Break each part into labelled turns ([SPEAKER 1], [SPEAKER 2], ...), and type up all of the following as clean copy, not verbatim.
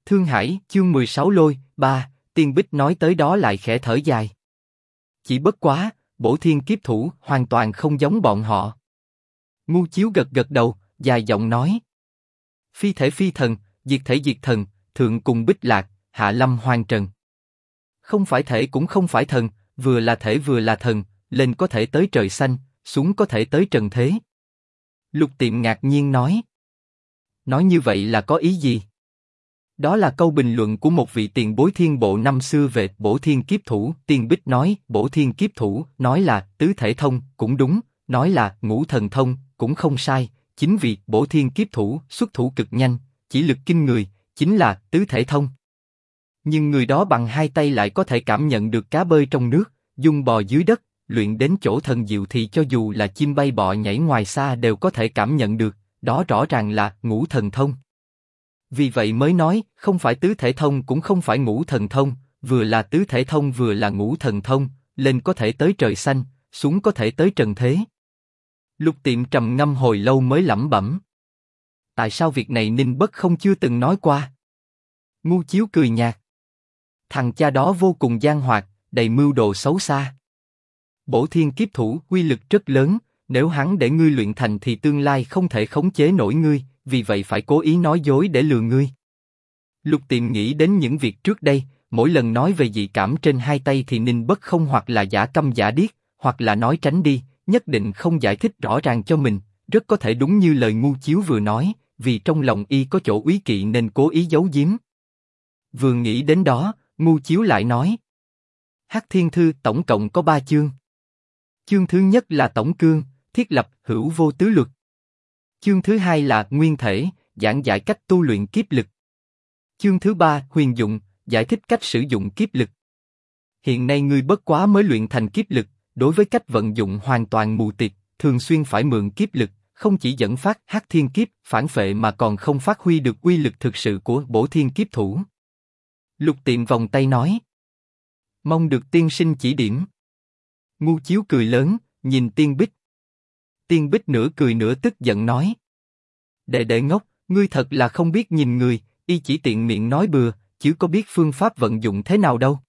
[SPEAKER 1] Thương Hải, chương 16 lôi, 3, Tiên Bích nói tới đó lại khẽ thở dài. Chỉ bất quá, bổ thiên kiếp thủ hoàn toàn không giống bọn họ. Ngu Chiếu gật gật đầu, dài giọng nói. Phi thể phi thần, diệt thể diệt thần, thượng cùng bích lạc, hạ lâm hoang trần. Không phải thể cũng không phải thần, vừa là thể vừa là thần, lên có thể tới trời xanh, xuống có thể tới trần thế. Lục Tiệm ngạc nhiên nói. Nói như vậy là có ý gì? Đó là câu bình luận của một vị tiền bối thiên bộ năm xưa về bổ thiên kiếp thủ. Tiên Bích nói, bổ thiên kiếp thủ, nói là tứ thể thông, cũng đúng, nói là ngũ thần thông, cũng không sai. Chính vì bổ thiên kiếp thủ xuất thủ cực nhanh, chỉ lực kinh người, chính là tứ thể thông. Nhưng người đó bằng hai tay lại có thể cảm nhận được cá bơi trong nước, dung bò dưới đất, luyện đến chỗ thần diệu thì cho dù là chim bay bọ nhảy ngoài xa đều có thể cảm nhận được, đó rõ ràng là ngũ thần thông. Vì vậy mới nói, không phải tứ thể thông cũng không phải ngũ thần thông, vừa là tứ thể thông vừa là ngũ thần thông, lên có thể tới trời xanh, xuống có thể tới trần thế. Lục Tiệm trầm ngâm hồi lâu mới lẩm bẩm. Tại sao việc này Ninh Bất không chưa từng nói qua? Ngu Chiếu cười nhạt. Thằng cha đó vô cùng gian hoạt, đầy mưu đồ xấu xa. Bổ thiên kiếp thủ uy lực rất lớn, nếu hắn để ngươi luyện thành thì tương lai không thể khống chế nổi ngươi, vì vậy phải cố ý nói dối để lừa ngươi. Lục Tiệm nghĩ đến những việc trước đây, mỗi lần nói về dị cảm trên hai tay thì Ninh Bất không hoặc là giả câm giả điếc, hoặc là nói tránh đi, nhất định không giải thích rõ ràng cho mình, rất có thể đúng như lời Ngu Chiếu vừa nói, vì trong lòng y có chỗ úy kỵ nên cố ý giấu giếm. Vừa nghĩ đến đó, Ngu Chiếu lại nói. Hắc Thiên Thư tổng cộng có 3 chương. Chương thứ nhất là tổng cương, thiết lập hữu vô tứ luật. Chương thứ hai là nguyên thể, giảng giải cách tu luyện kiếp lực. Chương thứ ba huyền dụng, giải thích cách sử dụng kiếp lực. Hiện nay ngươi bất quá mới luyện thành kiếp lực, đối với cách vận dụng hoàn toàn mù tịt, thường xuyên phải mượn kiếp lực, không chỉ dẫn phát hắc thiên kiếp, phản phệ mà còn không phát huy được uy lực thực sự của bổ thiên kiếp thủ. Lục Tiệm vòng tay nói. Mong được tiên sinh chỉ điểm. Ngu Chiếu cười lớn, nhìn Tiên Bích. Tiên Bích nửa cười nửa tức giận nói. Đệ đệ ngốc, ngươi thật là không biết nhìn người, y chỉ tiện miệng nói bừa, chứ có biết phương pháp vận dụng thế nào đâu.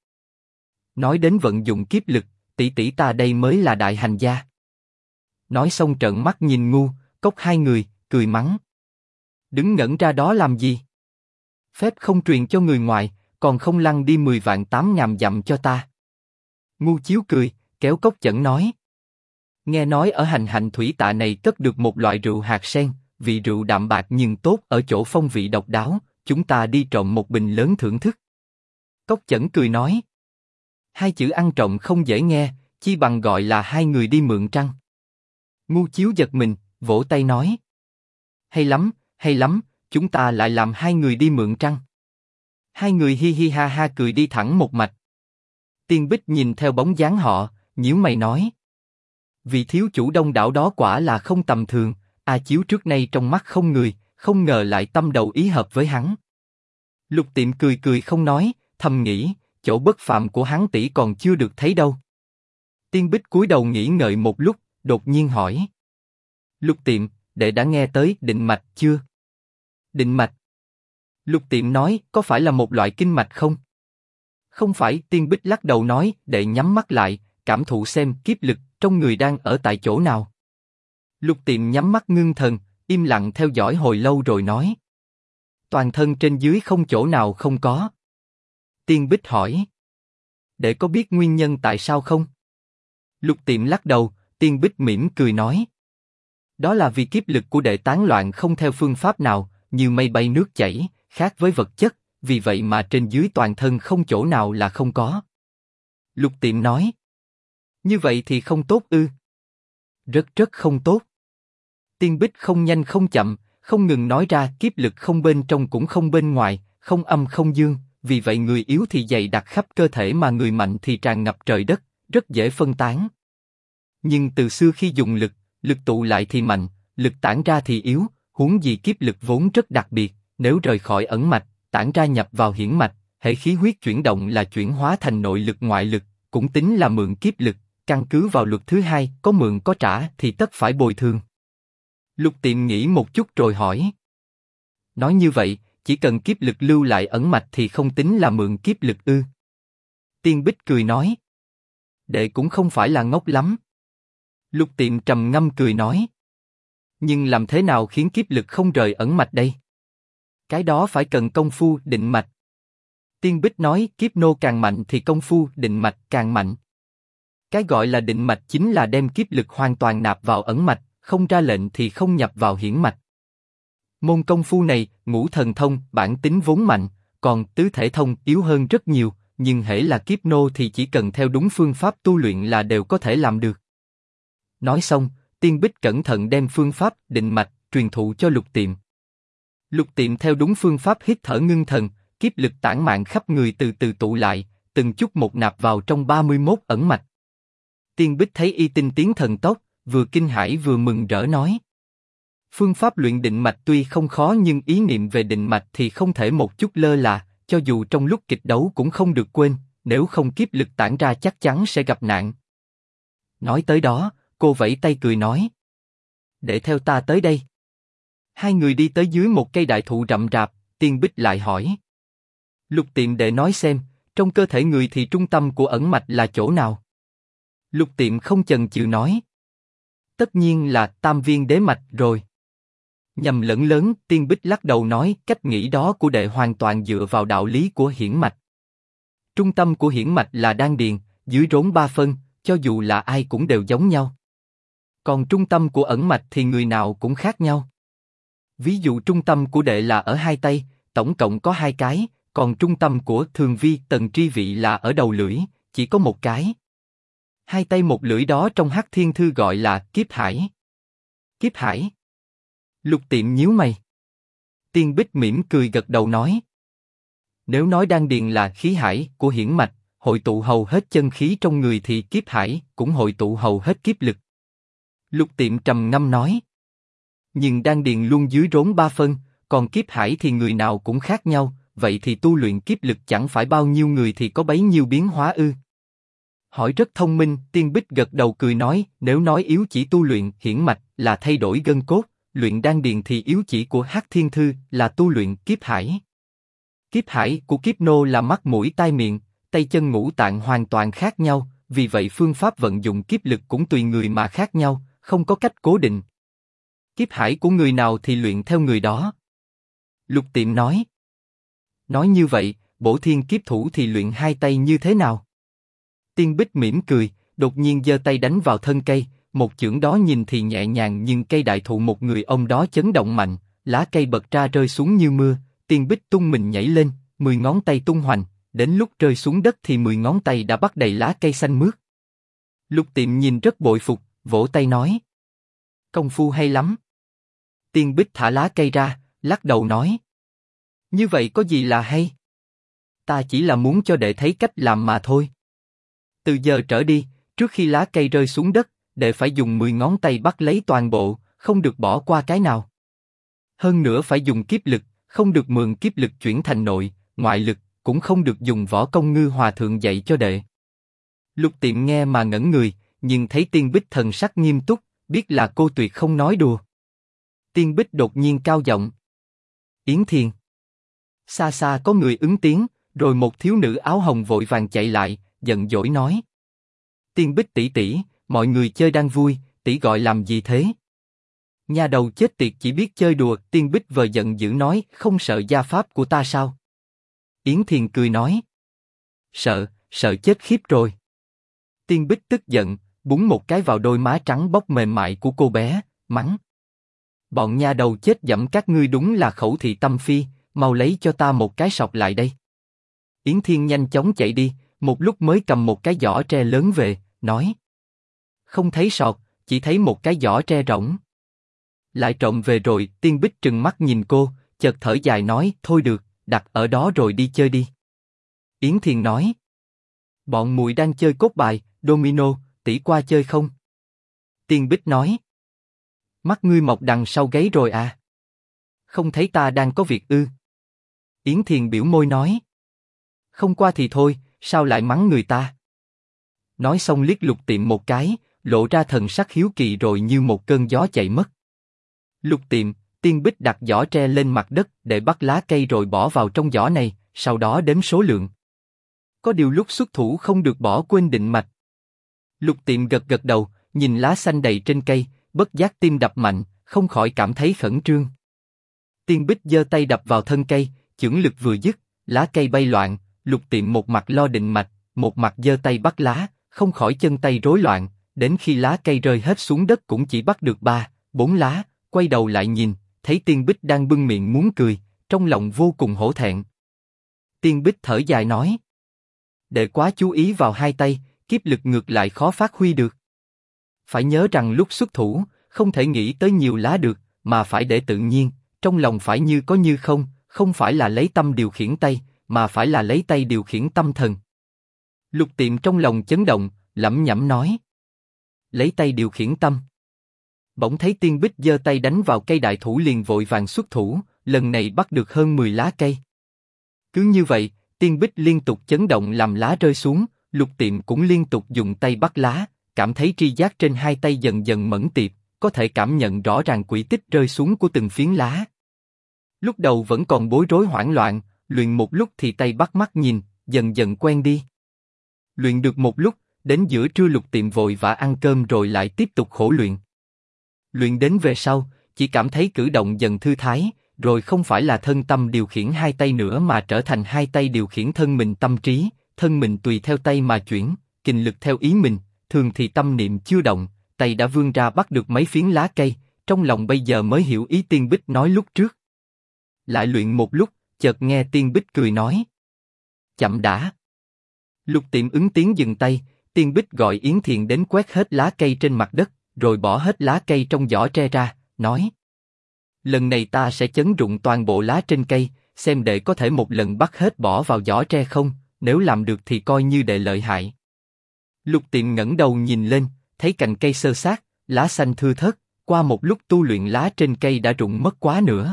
[SPEAKER 1] Nói đến vận dụng kiếp lực, tỷ tỷ ta đây mới là đại hành gia. Nói xong trợn mắt nhìn Ngu, Cốc hai người, cười mắng. Đứng ngẩn ra đó làm gì? Phép không truyền cho người ngoài, còn không lăn đi 10.800.000 dặm cho ta. Ngu Chiếu cười, kéo Cốc Chẩn nói. Nghe nói ở hành hành thủy tạ này cất được một loại rượu hạt sen, vị rượu đạm bạc nhưng tốt ở chỗ phong vị độc đáo, chúng ta đi trộm một bình lớn thưởng thức. Cốc Chẩn cười nói. Hai chữ ăn trộm không dễ nghe, chi bằng gọi là hai người đi mượn trăng. Ngu Chiếu giật mình, vỗ tay nói. Hay lắm, chúng ta lại làm hai người đi mượn trăng. Hai người hi hi ha ha cười đi thẳng một mạch. Tiên Bích nhìn theo bóng dáng họ, nhíu mày nói. Vị thiếu chủ đông đảo đó quả là không tầm thường, A Chiếu trước nay trong mắt không người, không ngờ lại tâm đầu ý hợp với hắn. Lục Tiệm cười cười không nói, thầm nghĩ, chỗ bất phàm của hắn tỷ còn chưa được thấy đâu. Tiên Bích cúi đầu nghĩ ngợi một lúc, đột nhiên hỏi. Lục Tiệm, đệ đã nghe tới định mạch chưa? Định mạch? Lục Tiệm nói, có phải là một loại kinh mạch không? Không phải, Tiên Bích lắc đầu nói, đệ nhắm mắt lại, cảm thụ xem kiếp lực trong người đang ở tại chỗ nào. Lục Tiệm nhắm mắt ngưng thần, im lặng theo dõi hồi lâu rồi nói. Toàn thân trên dưới không chỗ nào không có. Tiên Bích hỏi. Đệ có biết nguyên nhân tại sao không? Lục Tiệm lắc đầu, Tiên Bích mỉm cười nói. Đó là vì kiếp lực của đệ tán loạn không theo phương pháp nào, như mây bay nước chảy, khác với vật chất, vì vậy mà trên dưới toàn thân không chỗ nào là không có. Lục Tiệm nói. Như vậy thì không tốt ư? Rất không tốt. Tiên Bích không nhanh không chậm, không ngừng nói ra kiếp lực không bên trong cũng không bên ngoài, không âm không dương, vì vậy người yếu thì dày đặc khắp cơ thể mà người mạnh thì tràn ngập trời đất, rất dễ phân tán. Nhưng từ xưa khi dùng lực, lực tụ lại thì mạnh, lực tản ra thì yếu, huống gì kiếp lực vốn rất đặc biệt, nếu rời khỏi ẩn mạch, tản ra nhập vào hiển mạch, hễ khí huyết chuyển động là chuyển hóa thành nội lực ngoại lực, cũng tính là mượn kiếp lực, căn cứ vào luật thứ hai, có mượn có trả thì tất phải bồi thường. Lục Tiệm nghĩ một chút rồi hỏi. Nói như vậy, chỉ cần kiếp lực lưu lại ẩn mạch thì không tính là mượn kiếp lực ư? Tiên Bích cười nói. Đệ cũng không phải là ngốc lắm. Lục Tiệm trầm ngâm cười nói. Nhưng làm thế nào khiến kiếp lực không rời ẩn mạch đây? Cái đó phải cần công phu định mạch. Tiên Bích nói kiếp nô càng mạnh thì công phu định mạch càng mạnh. Cái gọi là định mạch chính là đem kiếp lực hoàn toàn nạp vào ẩn mạch, không ra lệnh thì không nhập vào hiển mạch. Môn công phu này, ngũ thần thông, bản tính vốn mạnh, còn tứ thể thông yếu hơn rất nhiều, nhưng hễ là kiếp nô thì chỉ cần theo đúng phương pháp tu luyện là đều có thể làm được. Nói xong, Tiên Bích cẩn thận đem phương pháp định mạch truyền thụ cho Lục Tiệm. Lục Tiệm theo đúng phương pháp hít thở ngưng thần, kiếp lực tản mạn khắp người từ từ tụ lại, từng chút một nạp vào trong 31 ẩn mạch. Tiên Bích thấy y tinh tiến thần tốc, vừa kinh hãi vừa mừng rỡ nói. Phương pháp luyện định mạch tuy không khó nhưng ý niệm về định mạch thì không thể một chút lơ là, cho dù trong lúc kịch đấu cũng không được quên, nếu không kiếp lực tản ra chắc chắn sẽ gặp nạn. Nói tới đó, cô vẫy tay cười nói. Để theo ta tới đây. Hai người đi tới dưới một cây đại thụ rậm rạp, Tiên Bích lại hỏi. Lục Tiệm đệ nói xem, trong cơ thể người thì trung tâm của ẩn mạch là chỗ nào? Lục Tiệm không chần chừ nói. Tất nhiên là tam viên đế mạch rồi. Nhầm lẫn lớn, Tiên Bích lắc đầu nói cách nghĩ đó của đệ hoàn toàn dựa vào đạo lý của hiển mạch. Trung tâm của hiển mạch là đan điền, dưới rốn 3 phân, cho dù là ai cũng đều giống nhau. Còn trung tâm của ẩn mạch thì người nào cũng khác nhau. Ví dụ trung tâm của đệ là ở hai tay, tổng cộng có 2 cái, còn trung tâm của Thường Vi Tần Tri Vị là ở đầu lưỡi, chỉ có 1 cái. 2 tay 1 lưỡi đó trong Hắc Thiên Thư gọi là kiếp hải. Kiếp hải. Lục Tiệm nhíu mày. Tiên Bích mỉm cười gật đầu nói. Nếu nói đan điền là khí hải của hiển mạch, hội tụ hầu hết chân khí trong người thì kiếp hải cũng hội tụ hầu hết kiếp lực. Lục Tiệm trầm ngâm nói. Nhưng đan điền luôn dưới rốn 3 phân, còn kiếp hải thì người nào cũng khác nhau, vậy thì tu luyện kiếp lực chẳng phải bao nhiêu người thì có bấy nhiêu biến hóa ư? Hỏi rất thông minh, Tiên Bích gật đầu cười nói, nếu nói yếu chỉ tu luyện hiển mạch là thay đổi gân cốt, luyện đan điền thì yếu chỉ của Hắc Thiên Thư là tu luyện kiếp hải. Kiếp hải của kiếp nô là mắt mũi tai miệng, tay chân ngũ tạng hoàn toàn khác nhau, vì vậy phương pháp vận dụng kiếp lực cũng tùy người mà khác nhau, không có cách cố định. Kiếp hải của người nào thì luyện theo người đó. Lục Tiệm nói. Nói như vậy, Bổ Thiên Kiếp Thủ thì luyện 2 tay như thế nào? Tiên Bích mỉm cười, đột nhiên giơ tay đánh vào thân cây, một chưởng đó nhìn thì nhẹ nhàng nhưng cây đại thụ một người ông đó chấn động mạnh, lá cây bật ra rơi xuống như mưa, Tiên Bích tung mình nhảy lên, 10 ngón tay tung hoành, đến lúc rơi xuống đất thì 10 ngón tay đã bắt đầy lá cây xanh mướt. Lục Tiệm nhìn rất bội phục, vỗ tay nói. Công phu hay lắm. Tiên Bích thả lá cây ra, lắc đầu nói. Như vậy có gì là hay? Ta chỉ là muốn cho đệ thấy cách làm mà thôi. Từ giờ trở đi, trước khi lá cây rơi xuống đất, đệ phải dùng 10 ngón tay bắt lấy toàn bộ, không được bỏ qua cái nào. Hơn nữa phải dùng kiếp lực, không được mượn kiếp lực chuyển thành nội, ngoại lực, cũng không được dùng võ công Ngư Hòa Thượng dạy cho đệ. Lục Tiệm nghe mà ngẩn người, nhưng thấy Tiên Bích thần sắc nghiêm túc, biết là cô tuyệt không nói đùa. Tiên Bích đột nhiên cao giọng. Yến Thiền. Xa xa có người ứng tiếng, rồi một thiếu nữ áo hồng vội vàng chạy lại, giận dỗi nói. Tiên Bích tỷ tỷ, mọi người chơi đang vui, tỷ gọi làm gì thế? Nhà đầu chết tiệt chỉ biết chơi đùa, Tiên Bích vờ giận dữ nói, không sợ gia pháp của ta sao? Yến Thiền cười nói. Sợ, sợ chết khiếp rồi. Tiên Bích tức giận, búng một cái vào đôi má trắng bóc mềm mại của cô bé, mắng. Bọn nhà đầu chết dẫm các ngươi đúng là khẩu thị tâm phi, mau lấy cho ta một cái sọt lại đây. Yến Thiên nhanh chóng chạy đi, một lúc mới cầm một cái giỏ tre lớn về, nói. Không thấy sọt, chỉ thấy một cái giỏ tre rỗng. Lại trộm về rồi, Tiên Bích trừng mắt nhìn cô, chợt thở dài nói, thôi được, đặt ở đó rồi đi chơi đi. Yến Thiền nói. Bọn muội đang chơi cốt bài, domino, tỷ qua chơi không? Tiên Bích nói. Mắt ngươi mọc đằng sau gáy rồi à? Không thấy ta đang có việc ư? Yến Thiền biểu môi nói. Không qua thì thôi, sao lại mắng người ta? Nói xong liếc Lục Tiệm một cái, lộ ra thần sắc hiếu kỳ rồi như một cơn gió chạy mất. Lục Tiệm, Tiên Bích đặt giỏ tre lên mặt đất để bắt lá cây rồi bỏ vào trong giỏ này, sau đó đếm số lượng. Có điều lúc xuất thủ không được bỏ quên định mạch. Lục Tiệm gật gật đầu, nhìn lá xanh đầy trên cây, bất giác tim đập mạnh, không khỏi cảm thấy khẩn trương. Tiên Bích giơ tay đập vào thân cây, chưởng lực vừa dứt, lá cây bay loạn. Lục Tiệm một mặt lo định mạch, một mặt giơ tay bắt lá, không khỏi chân tay rối loạn. Đến khi lá cây rơi hết xuống đất cũng chỉ bắt được 3, 4 lá. Quay đầu lại nhìn, thấy Tiên Bích đang bưng miệng muốn cười, trong lòng vô cùng hổ thẹn. Tiên Bích thở dài nói: đệ quá chú ý vào hai tay, kiếp lực ngược lại khó phát huy được. Phải nhớ rằng lúc xuất thủ, không thể nghĩ tới nhiều lá được, mà phải để tự nhiên, trong lòng phải như có như không, không phải là lấy tâm điều khiển tay, mà phải là lấy tay điều khiển tâm thần. Lục Tiệm trong lòng chấn động, lẩm nhẩm nói: lấy tay điều khiển tâm. Bỗng thấy Tiên Bích giơ tay đánh vào cây đại thụ liền vội vàng xuất thủ, lần này bắt được hơn 10 lá cây. Cứ như vậy, Tiên Bích liên tục chấn động làm lá rơi xuống, Lục Tiệm cũng liên tục dùng tay bắt lá, cảm thấy tri giác trên hai tay dần dần mẫn tiệp, có thể cảm nhận rõ ràng quỹ tích rơi xuống của từng phiến lá. Lúc đầu vẫn còn bối rối hoảng loạn, luyện một lúc thì tay bắt mắt nhìn, dần dần quen đi. Luyện được một lúc, đến giữa trưa Lục Tiệm vội vã ăn cơm rồi lại tiếp tục khổ luyện. Luyện đến về sau, chỉ cảm thấy cử động dần thư thái, rồi không phải là thân tâm điều khiển hai tay nữa mà trở thành hai tay điều khiển thân mình tâm trí, thân mình tùy theo tay mà chuyển, kình lực theo ý mình, thường thì tâm niệm chưa động, tay đã vươn ra bắt được mấy phiến lá cây, trong lòng bây giờ mới hiểu ý Tiên Bích nói lúc trước. Lại luyện một lúc, chợt nghe Tiên Bích cười nói: chậm đã. Lục Tiệm ứng tiếng dừng tay, Tiên Bích gọi Yến Thiền đến quét hết lá cây trên mặt đất, rồi bỏ hết lá cây trong giỏ tre ra, nói: lần này ta sẽ chấn rụng toàn bộ lá trên cây, xem đệ có thể một lần bắt hết bỏ vào giỏ tre không, nếu làm được thì coi như đệ lợi hại. Lục Tiệm ngẩng đầu nhìn lên, thấy cành cây xơ xác, lá xanh thưa thớt, qua một lúc tu luyện lá trên cây đã rụng mất quá nữa.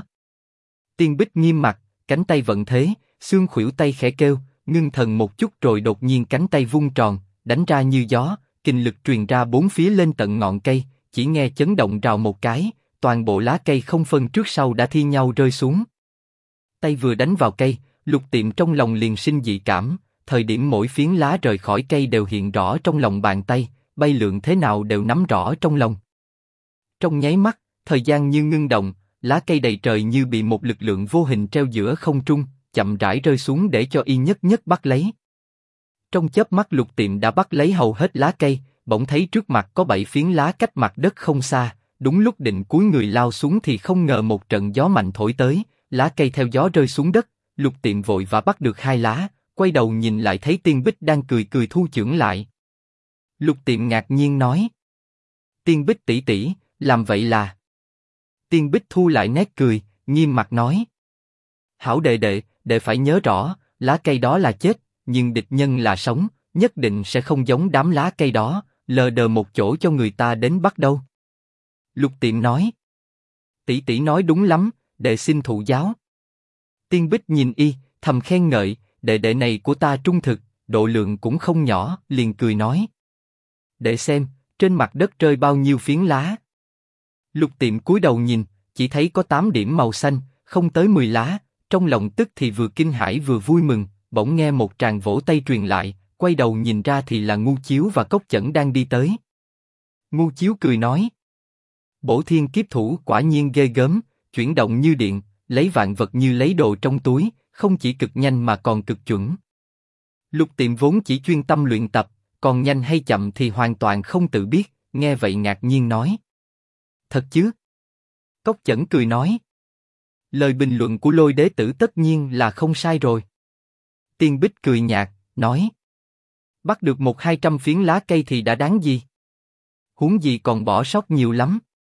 [SPEAKER 1] Tiên Bích nghiêm mặt, cánh tay vận thế, xương khuỷu tay khẽ kêu, ngưng thần một chút rồi đột nhiên cánh tay vung tròn, đánh ra như gió, kình lực truyền ra bốn phía lên tận ngọn cây, chỉ nghe chấn động rào một cái, toàn bộ lá cây không phân trước sau đã thi nhau rơi xuống. Tay vừa đánh vào cây, Lục Tiệm trong lòng liền sinh dị cảm, thời điểm mỗi phiến lá rời khỏi cây đều hiện rõ trong lòng bàn tay, bay lượn thế nào đều nắm rõ trong lòng. Trong nháy mắt, thời gian như ngưng động, lá cây đầy trời như bị một lực lượng vô hình treo giữa không trung, chậm rãi rơi xuống để cho y nhất nhất bắt lấy. Trong chớp mắt Lục Tiệm đã bắt lấy hầu hết lá cây, bỗng thấy trước mặt có 7 phiến lá cách mặt đất không xa, đúng lúc định cúi người lao xuống thì không ngờ một trận gió mạnh thổi tới, lá cây theo gió rơi xuống đất, Lục Tiệm vội và bắt được 2 lá, quay đầu nhìn lại thấy Tiên Bích đang cười cười thu chưởng lại. Lục Tiệm ngạc nhiên nói: Tiên Bích tỷ tỷ, làm vậy là? Tiên Bích thu lại nét cười, nghiêm mặt nói: hảo đệ đệ, đệ phải nhớ rõ, lá cây đó là chết, nhưng địch nhân là sống, nhất định sẽ không giống đám lá cây đó, lờ đờ một chỗ cho người ta đến bắt đâu. Lục Tiệm nói: tỷ tỷ nói đúng lắm, đệ xin thụ giáo. Tiên Bích nhìn y, thầm khen ngợi, đệ đệ này của ta trung thực, độ lượng cũng không nhỏ, liền cười nói: đệ xem, trên mặt đất rơi bao nhiêu phiến lá. Lục Tiệm cúi đầu nhìn, chỉ thấy có 8 điểm màu xanh, không tới 10 lá, trong lòng tức thì vừa kinh hãi vừa vui mừng, bỗng nghe một tràng vỗ tay truyền lại, quay đầu nhìn ra thì là Ngu Chiếu và Cốc Chẩn đang đi tới. Ngu Chiếu cười nói: Bổ Thiên Kiếp Thủ quả nhiên ghê gớm, chuyển động như điện, lấy vạn vật như lấy đồ trong túi, không chỉ cực nhanh mà còn cực chuẩn. Lục Tiệm vốn chỉ chuyên tâm luyện tập, còn nhanh hay chậm thì hoàn toàn không tự biết, nghe vậy ngạc nhiên nói: thật chứ? Cốc Chẩn cười nói: lời bình luận của Lôi Đế Tử tất nhiên là không sai rồi. Tiên Bích cười nhạt, nói: bắt được 100-200 phiến lá cây thì đã đáng gì? Huống gì còn bỏ sót nhiều lắm.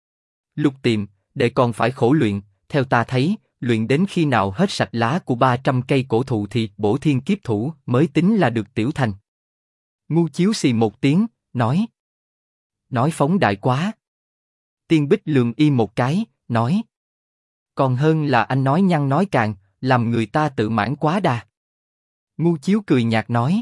[SPEAKER 1] Lục Tiệm, đệ còn phải khổ luyện, theo ta thấy, luyện đến khi nào hết sạch lá của 300 cây cổ thụ thì Bổ Thiên Kiếp Thủ mới tính là được tiểu thành. Ngu Chiếu xì một tiếng, nói: nói phóng đại quá. Tiên Bích lườm y một cái, nói: còn hơn là anh nói nhăng nói càng, làm người ta tự mãn quá đà. Ngu Chiếu cười nhạt nói: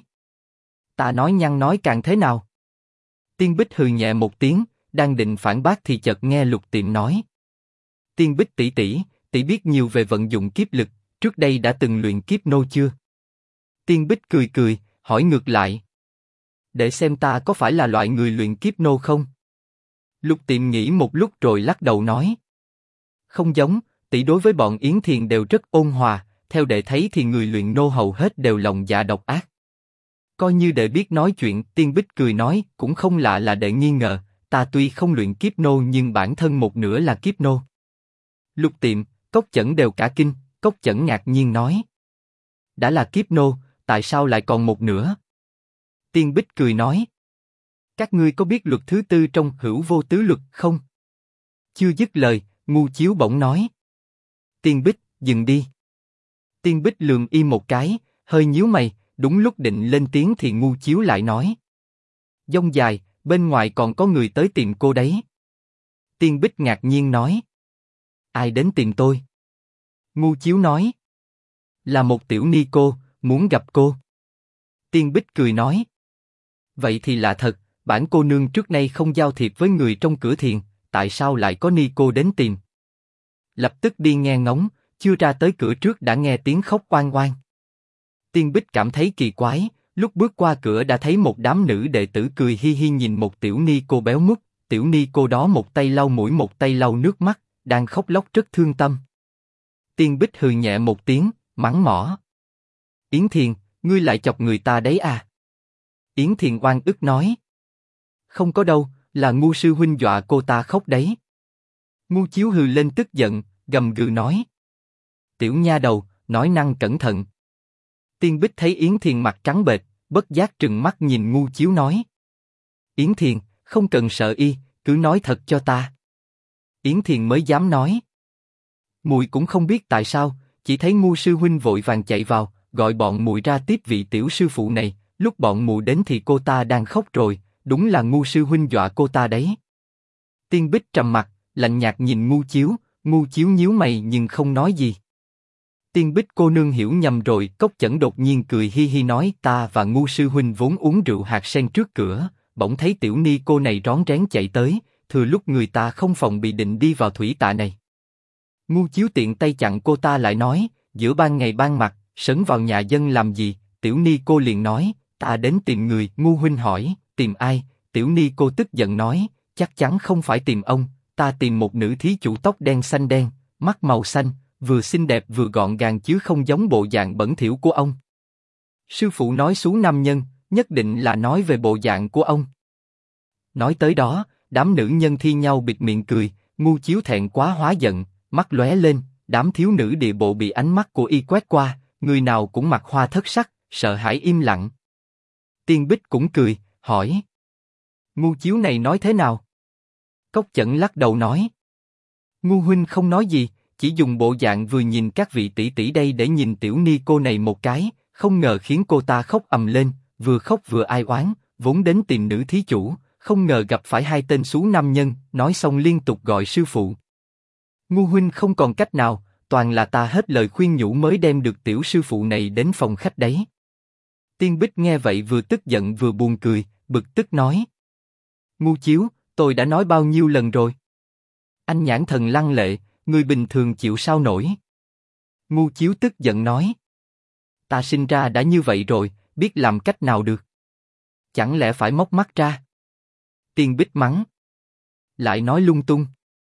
[SPEAKER 1] ta nói nhăng nói càng thế nào? Tiên Bích hừ nhẹ một tiếng, đang định phản bác thì chợt nghe Lục Tiệm nói: Tiên Bích tỷ tỷ, tỷ biết nhiều về vận dụng kiếp lực, trước đây đã từng luyện kiếp nô chưa? Tiên Bích cười cười, hỏi ngược lại. Để xem ta có phải là loại người luyện kiếp nô không? Lục Tiệm nghĩ một lúc rồi lắc đầu nói. Không giống, tỷ đối với bọn Yến Thiền đều rất ôn hòa, theo đệ thấy thì người luyện nô hầu hết đều lòng dạ độc ác. Coi như đệ biết nói chuyện, Tiên Bích cười nói, cũng không lạ là đệ nghi ngờ, ta tuy không luyện kiếp nô nhưng bản thân một nửa là kiếp nô. Lục Tiệm, Cốc Chẩn đều cả kinh, Cốc Chẩn ngạc nhiên nói. Đã là kiếp nô, tại sao lại còn một nửa? Tiên Bích cười nói. Các ngươi có biết luật thứ tư trong hữu vô tứ luật không? Chưa dứt lời, Ngu Chiếu bỗng nói. Tiên Bích, dừng đi. Tiên Bích lườm y một cái, hơi nhíu mày, đúng lúc định lên tiếng thì Ngu Chiếu lại nói. Dông dài, bên ngoài còn có người tới tìm cô đấy. Tiên Bích ngạc nhiên nói. Ai đến tìm tôi? Ngu Chiếu nói. Là một tiểu ni cô, muốn gặp cô. Tiên Bích cười nói. Vậy thì lạ thật, bản cô nương trước nay không giao thiệp với người trong cửa thiền, tại sao lại có ni cô đến tìm? Lập tức đi nghe ngóng, chưa ra tới cửa trước đã nghe tiếng khóc oan oan. Tiên Bích cảm thấy kỳ quái, lúc bước qua cửa đã thấy một đám nữ đệ tử cười hi hi nhìn một tiểu ni cô béo mút, tiểu ni cô đó một tay lau mũi một tay lau nước mắt, đang khóc lóc rất thương tâm. Tiên Bích hừ nhẹ một tiếng, mắng mỏ. Yến Thiền, ngươi lại chọc người ta đấy à? Yến Thiền oan ức nói. Không có đâu, là Ngu sư huynh dọa cô ta khóc đấy. Ngu Chiếu hừ lên tức giận, gầm gừ nói. Tiểu nha đầu, nói năng cẩn thận. Tiên Bích thấy Yến Thiền mặt trắng bệch, bất giác trừng mắt nhìn Ngu Chiếu nói. Yến Thiền, không cần sợ y, cứ nói thật cho ta. Yến Thiền mới dám nói. Muội cũng không biết tại sao, chỉ thấy Ngu sư huynh vội vàng chạy vào, gọi bọn muội ra tiếp vị tiểu sư phụ này. Lúc bọn muội đến thì cô ta đang khóc rồi, đúng là Ngu sư huynh dọa cô ta đấy. Tiên Bích trầm mặt, lạnh nhạt nhìn Ngu Chiếu nhíu mày nhưng không nói gì. Tiên Bích cô nương hiểu nhầm rồi, Cốc Chẩn đột nhiên cười hi hi nói, ta và Ngu sư huynh vốn uống rượu hạt sen trước cửa, bỗng thấy tiểu ni cô này rón rén chạy tới, thừa lúc người ta không phòng bị định đi vào thủy tạ này. Ngu Chiếu tiện tay chặn cô ta lại nói, giữa ban ngày ban mặt, sấn vào nhà dân làm gì? Tiểu ni cô liền nói, ta đến tìm người. Ngu huynh hỏi, tìm ai? Tiểu ni cô tức giận nói, chắc chắn không phải tìm ông, ta tìm một nữ thí chủ tóc đen xanh đen, mắt màu xanh, vừa xinh đẹp vừa gọn gàng chứ không giống bộ dạng bẩn thỉu của ông. Sư phụ nói xú nam nhân, nhất định là nói về bộ dạng của ông. Nói tới đó, đám nữ nhân thi nhau bịt miệng cười, Ngu Chiếu thẹn quá hóa giận, mắt lóe lên, đám thiếu nữ địa bộ bị ánh mắt của y quét qua, người nào cũng mặt hoa thất sắc, sợ hãi im lặng. Tiên Bích cũng cười, hỏi. Ngu Chiếu này nói thế nào? Cốc Chẩn lắc đầu nói. Ngu huynh không nói gì, chỉ dùng bộ dạng vừa nhìn các vị tỷ tỷ đây để nhìn tiểu ni cô này một cái, không ngờ khiến cô ta khóc ầm lên, vừa khóc vừa ai oán, vốn đến tìm nữ thí chủ, không ngờ gặp phải hai tên xú nam nhân, nói xong liên tục gọi sư phụ. Ngu huynh không còn cách nào, toàn là ta hết lời khuyên nhủ mới đem được tiểu sư phụ này đến phòng khách đấy. Tiên Bích nghe vậy vừa tức giận vừa buồn cười, bực tức nói. Ngu Chiếu, tôi đã nói bao nhiêu lần rồi? Anh nhãn thần lăng lệ, người bình thường chịu sao nổi? Ngu Chiếu tức giận nói. Ta sinh ra đã như vậy rồi, biết làm cách nào được? Chẳng lẽ phải móc mắt ra? Tiên Bích mắng. Lại nói lung tung.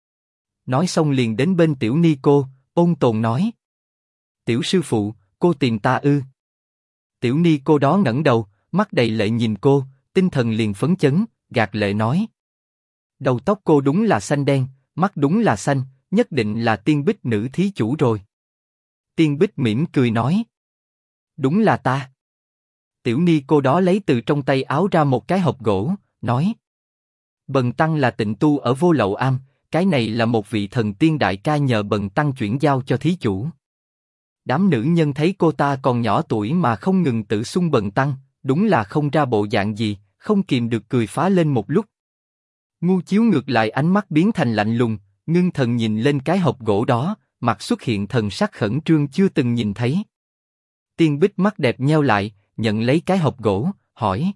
[SPEAKER 1] Nói xong liền đến bên tiểu ni cô, ôn tồn nói. Tiểu sư phụ, cô tìm ta ư? Tiểu ni cô đó ngẩng đầu, mắt đầy lệ nhìn cô, tinh thần liền phấn chấn, gạt lệ nói. Đầu tóc cô đúng là xanh đen, mắt đúng là xanh, nhất định là Tiên Bích nữ thí chủ rồi. Tiên Bích mỉm cười nói. Đúng là ta. Tiểu ni cô đó lấy từ trong tay áo ra một cái hộp gỗ, nói. Bần tăng là tịnh tu ở Vô Lậu Am, cái này là một vị thần tiên đại ca nhờ bần tăng chuyển giao cho thí chủ. Đám nữ nhân thấy cô ta còn nhỏ tuổi mà không ngừng tự xưng bần tăng, đúng là không ra bộ dạng gì, không kìm được cười phá lên một lúc. Ngu Chiếu ngược lại ánh mắt biến thành lạnh lùng, ngưng thần nhìn lên cái hộp gỗ đó, mặt xuất hiện thần sắc khẩn trương chưa từng nhìn thấy. Tiên Bích mắt đẹp nheo lại, nhận lấy cái hộp gỗ, hỏi.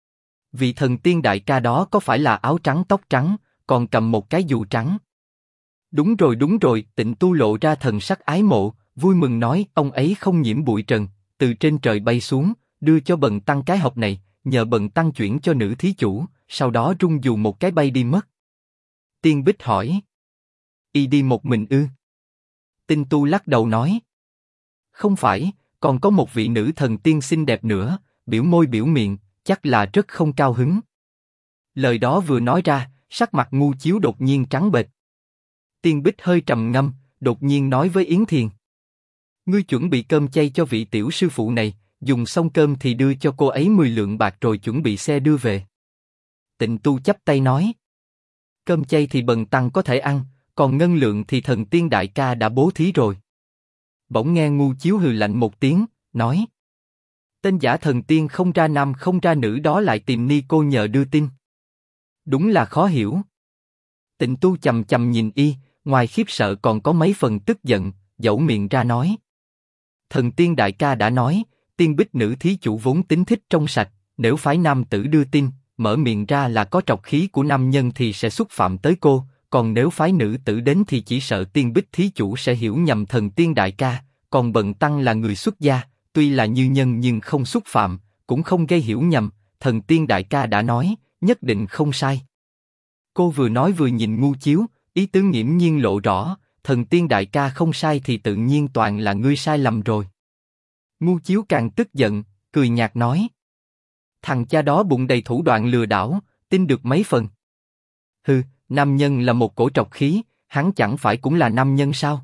[SPEAKER 1] Vị thần tiên đại ca đó có phải là áo trắng tóc trắng, còn cầm một cái dù trắng? đúng rồi, Tịnh Tu lộ ra thần sắc ái mộ, vui mừng nói, ông ấy không nhiễm bụi trần, từ trên trời bay xuống, đưa cho Bần tăng cái hộp này, nhờ Bần tăng chuyển cho nữ thí chủ, sau đó rung dù một cái bay đi mất. Tiên Bích hỏi, y đi một mình ư? Tinh Tu lắc đầu nói, không phải, còn có một vị nữ thần tiên xinh đẹp nữa, biểu môi biểu miệng, chắc là rất không cao hứng. Lời đó vừa nói ra, sắc mặt Ngu Chiếu đột nhiên trắng bệch. Tiên Bích hơi trầm ngâm, đột nhiên nói với Yến Thiền, ngươi chuẩn bị cơm chay cho vị tiểu sư phụ này, dùng xong cơm thì đưa cho cô ấy 10 lượng bạc rồi chuẩn bị xe đưa về. Tịnh Tu chắp tay nói, cơm chay thì Bần tăng có thể ăn, còn ngân lượng thì thần tiên đại ca đã bố thí rồi. Bỗng nghe Ngu Chiếu hừ lạnh một tiếng, nói, tên giả thần tiên không ra nam không ra nữ đó lại tìm ni cô nhờ đưa tin. Đúng là khó hiểu. Tịnh Tu chầm chầm nhìn y, ngoài khiếp sợ còn có mấy phần tức giận, dẫu miệng ra nói, thần tiên đại ca đã nói, Tiên Bích nữ thí chủ vốn tính thích trong sạch, nếu phái nam tử đưa tin, mở miệng ra là có trọc khí của nam nhân thì sẽ xúc phạm tới cô, còn nếu phái nữ tử đến thì chỉ sợ Tiên Bích thí chủ sẽ hiểu nhầm thần tiên đại ca, còn Bần tăng là người xuất gia, tuy là như nhân nhưng không xúc phạm, cũng không gây hiểu nhầm, thần tiên đại ca đã nói, nhất định không sai. Cô vừa nói vừa nhìn Ngu Chiếu, ý tứ nghiễm nhiên lộ rõ, thần tiên đại ca không sai thì tự nhiên toàn là ngươi sai lầm rồi. Ngu Chiếu càng tức giận, cười nhạt nói, thằng cha đó bụng đầy thủ đoạn lừa đảo, tin được mấy phần. Hừ, nam nhân là một cổ trọc khí, hắn chẳng phải cũng là nam nhân sao?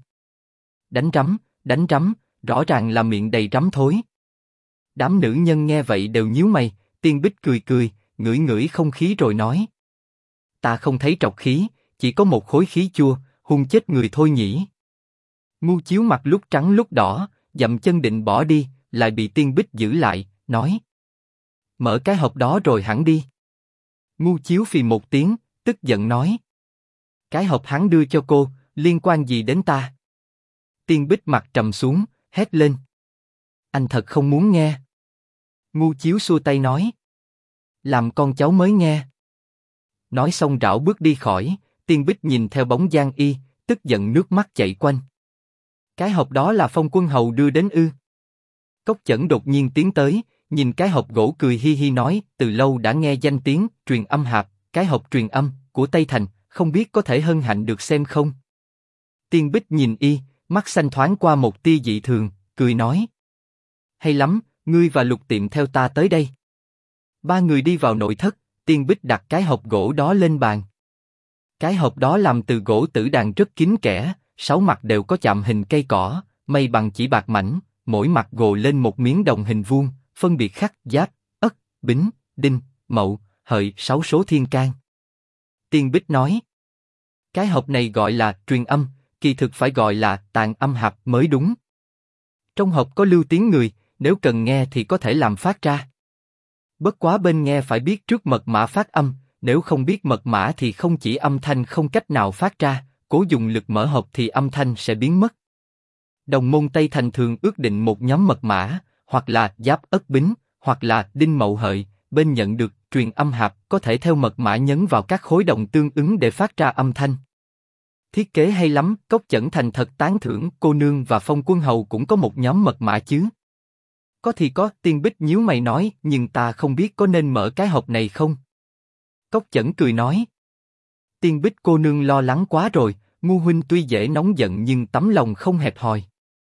[SPEAKER 1] Đánh rắm, rõ ràng là miệng đầy rắm thối. Đám nữ nhân nghe vậy đều nhíu mày, Tiên Bích cười cười, ngửi ngửi không khí rồi nói, ta không thấy trọc khí, chỉ có một khối khí chua, hung chết người thôi nhỉ. Ngu Chiếu mặt lúc trắng lúc đỏ, dậm chân định bỏ đi, lại bị Tiên Bích giữ lại, nói, mở cái hộp đó rồi hẳn đi. Ngu Chiếu phì một tiếng, tức giận nói, cái hộp hắn đưa cho cô, liên quan gì đến ta? Tiên Bích mặt trầm xuống, hét lên, anh thật không muốn nghe. Ngu Chiếu xua tay nói, làm con cháu mới nghe. Nói xong rảo bước đi khỏi, Tiên Bích nhìn theo bóng dáng y, tức giận nước mắt chảy quanh. Cái hộp đó là Phong Quân Hầu đưa đến ư? Cốc Chẩn đột nhiên tiến tới, nhìn cái hộp gỗ cười hi hi nói, từ lâu đã nghe danh tiếng truyền âm hạp, cái hộp truyền âm của Tây Thành, không biết có thể hân hạnh được xem không? Tiên Bích nhìn y, mắt xanh thoáng qua một tia dị thường, cười nói, hay lắm, ngươi và Lục Tiệm theo ta tới đây. Ba người đi vào nội thất, Tiên Bích đặt cái hộp gỗ đó lên bàn. Cái hộp đó làm từ gỗ tử đàn rất kín kẽ, 6 mặt đều có chạm hình cây cỏ, mây bằng chỉ bạc mảnh, mỗi mặt gồ lên một miếng đồng hình vuông, phân biệt khắc Giáp, Ất, Bính, Đinh, Mậu, Hợi 6 số thiên can. Tiên Bích nói, cái hộp này gọi là truyền âm, kỳ thực phải gọi là tàn âm hạp mới đúng. Trong hộp có lưu tiếng người, nếu cần nghe thì có thể làm phát ra. Bất quá bên nghe phải biết trước mật mã phát âm, nếu không biết mật mã thì không chỉ âm thanh không cách nào phát ra, cố dùng lực mở hộp thì âm thanh sẽ biến mất. Đồng môn Tây Thành thường ước định một nhóm mật mã, hoặc là Giáp Ất Bính, hoặc là Đinh Mậu Hợi, bên nhận được truyền âm hạp có thể theo mật mã nhấn vào các khối đồng tương ứng để phát ra âm thanh. Thiết kế hay lắm, Cốc Chẩn thành thật tán thưởng, cô nương và Phong Quân Hầu cũng có một nhóm mật mã chứ? Có thì có, Tiên Bích nhíu mày nói, nhưng ta không biết có nên mở cái hộp này không? Cốc Chẩn cười nói, Tiên Bích cô nương lo lắng quá rồi, Ngu huynh tuy dễ nóng giận nhưng tấm lòng không hẹp hòi.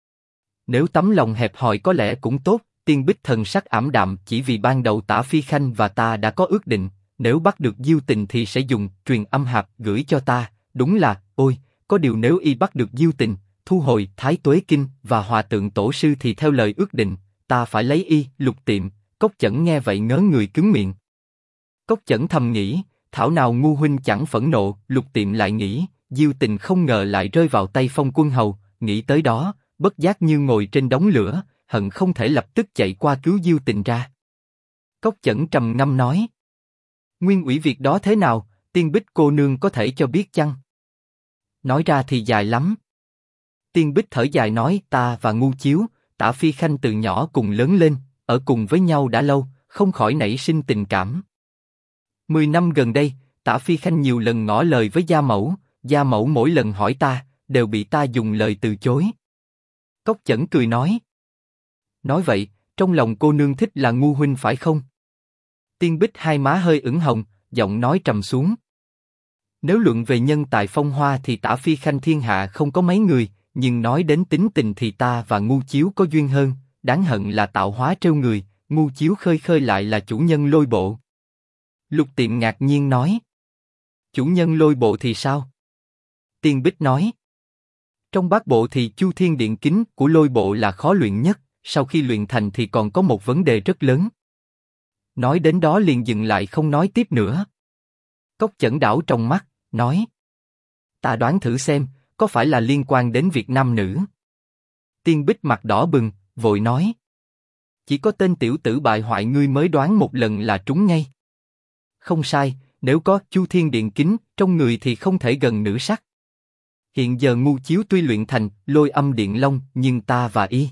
[SPEAKER 1] Nếu tấm lòng hẹp hòi có lẽ cũng tốt. Tiên Bích thần sắc ảm đạm, chỉ vì ban đầu Tả Phi Khanh và ta đã có ước định, nếu bắt được Diêu Tình thì sẽ dùng truyền âm hạp gửi cho ta. Đúng là, ôi, có điều nếu y bắt được Diêu Tình, thu hồi Thái Tuế Kinh và Hòa Tượng Tổ Sư thì theo lời ước định, ta phải lấy y. Lục Tiệm. Cốc Chẩn nghe vậy ngớ người cứng miệng. Cốc Chẩn thầm nghĩ, thảo nào Ngu huynh chẳng phẫn nộ. Lục Tiệm lại nghĩ, Diêu Tình không ngờ lại rơi vào tay Phong Quân Hầu, nghĩ tới đó, bất giác như ngồi trên đống lửa, hận không thể lập tức chạy qua cứu Diêu Tình ra. Cốc Chẩn trầm ngâm nói, nguyên ủy việc đó thế nào, Tiên Bích cô nương có thể cho biết chăng? Nói ra thì dài lắm. Tiên Bích thở dài nói, ta và Ngu Chiếu, Tả Phi Khanh từ nhỏ cùng lớn lên, ở cùng với nhau đã lâu, không khỏi nảy sinh tình cảm. 10 năm gần đây, Tả Phi Khanh nhiều lần ngỏ lời với gia mẫu, gia mẫu mỗi lần hỏi ta, đều bị ta dùng lời từ chối. Cốc Chẩn cười nói. Nói vậy, trong lòng cô nương thích là Ngu huynh phải không? Tiên Bích hai má hơi ửng hồng, giọng nói trầm xuống. Nếu luận về nhân tài phong hoa thì Tả Phi Khanh thiên hạ không có mấy người, nhưng nói đến tính tình thì ta và Ngu Chiếu có duyên hơn, đáng hận là tạo hóa trêu người, Ngu Chiếu khơi khơi lại là chủ nhân Lôi Bộ. Lục Tiệm ngạc nhiên nói. Chủ nhân Lôi Bộ thì sao? Tiên Bích nói. Trong bát bộ thì Chu Thiên Điện Kính của Lôi Bộ là khó luyện nhất, sau khi luyện thành thì còn có một vấn đề rất lớn. Nói đến đó liền dừng lại không nói tiếp nữa. Cốc Chẩn đảo trong mắt, nói. Ta đoán thử xem, có phải là liên quan đến việc nam nữ? Tiên Bích mặt đỏ bừng, vội nói. Chỉ có tên tiểu tử bại hoại ngươi mới đoán một lần là trúng ngay. Không sai, nếu có Chu Thiên Điện Kính trong người thì không thể gần nữ sắc. Hiện giờ Ngu Chiếu tuy luyện thành Lôi Âm Điện Long, nhưng ta và y.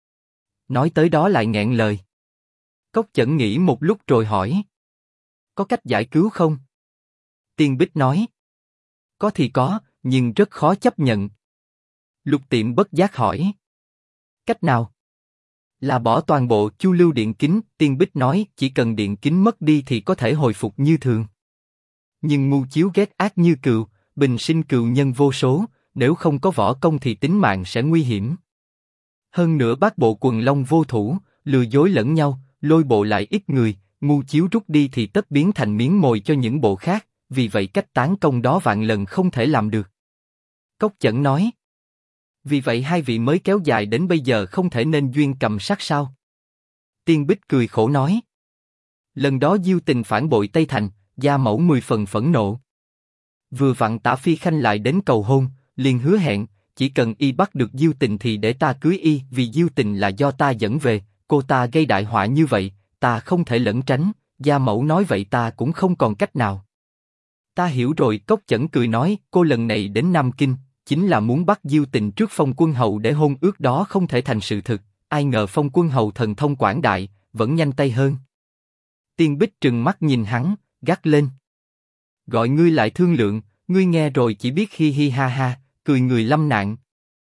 [SPEAKER 1] Nói tới đó lại nghẹn lời. Cốc Chẩn nghĩ một lúc rồi hỏi. Có cách giải cứu không? Tiên Bích nói. Có thì có, nhưng rất khó chấp nhận. Lục Tiệm bất giác hỏi. Cách nào? Là bỏ toàn bộ Chu Lưu Điện Kính. Tiên Bích nói chỉ cần điện kính mất đi thì có thể hồi phục như thường. Nhưng Ngu Chiếu ghét ác như cừu, bình sinh cừu nhân vô số, nếu không có võ công thì tính mạng sẽ nguy hiểm. Hơn nữa bát bộ quần long vô thủ, lừa dối lẫn nhau, Lôi Bộ lại ít người, Ngu Chiếu rút đi thì tất biến thành miếng mồi cho những bộ khác, vì vậy cách tán công đó vạn lần không thể làm được. Cốc Chẩn nói. Vì vậy hai vị mới kéo dài đến bây giờ không thể nên duyên cầm sát sao? Tiên Bích cười khổ nói. Lần đó Diêu Tình phản bội Tây Thành, gia mẫu 10 phần phẫn nộ. Vừa vặn Tả Phi Khanh lại đến cầu hôn, liền hứa hẹn, chỉ cần y bắt được Diêu Tình thì để ta cưới y, vì Diêu Tình là do ta dẫn về, cô ta gây đại họa như vậy, ta không thể lẩn tránh, gia mẫu nói vậy ta cũng không còn cách nào. Ta hiểu rồi. Cốc Chẩn cười nói, cô lần này đến Nam Kinh, chính là muốn bắt Diêu Tình trước Phong Quân Hầu để hôn ước đó không thể thành sự thực, ai ngờ Phong Quân Hầu thần thông quảng đại, vẫn nhanh tay hơn. Tiên Bích trừng mắt nhìn hắn, gắt lên. Gọi ngươi lại thương lượng, ngươi nghe rồi chỉ biết hi hi ha ha, cười người lâm nạn.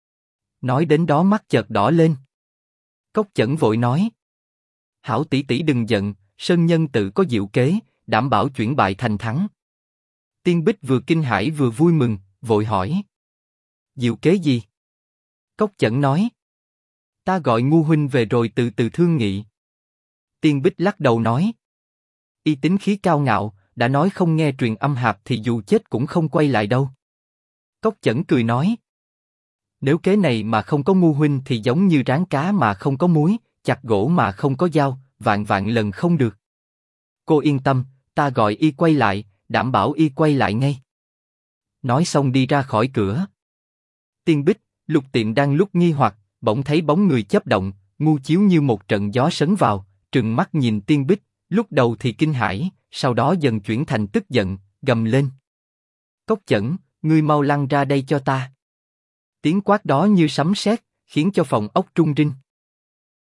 [SPEAKER 1] Nói đến đó mắt chợt đỏ lên. Cốc Chẩn vội nói. Hảo tỷ tỷ đừng giận, Sơn Nhân tự có diệu kế, đảm bảo chuyển bại thành thắng. Tiên Bích vừa kinh hãi vừa vui mừng, vội hỏi. Diệu kế gì? Cốc Chẩn nói. Ta gọi Ngu huynh về rồi từ từ thương nghị. Tiên Bích lắc đầu nói. Y tính khí cao ngạo, đã nói không nghe truyền âm hạp thì dù chết cũng không quay lại đâu. Cốc Chẩn cười nói. Nếu kế này mà không có Ngu huynh thì giống như rán cá mà không có muối, chặt gỗ mà không có dao, vạn vạn lần không được. Cô yên tâm, ta gọi y quay lại, đảm bảo y quay lại ngay. Nói xong đi ra khỏi cửa. Tiên Bích, Lục Tiệm đang lúc nghi hoặc, bỗng thấy bóng người chớp động, Ngu Chiếu như một trận gió sấn vào, trừng mắt nhìn Tiên Bích, lúc đầu thì kinh hãi, sau đó dần chuyển thành tức giận, gầm lên. Cốc Chẩn, ngươi mau lăn ra đây cho ta. Tiếng quát đó như sấm sét, khiến cho phòng ốc rung rinh.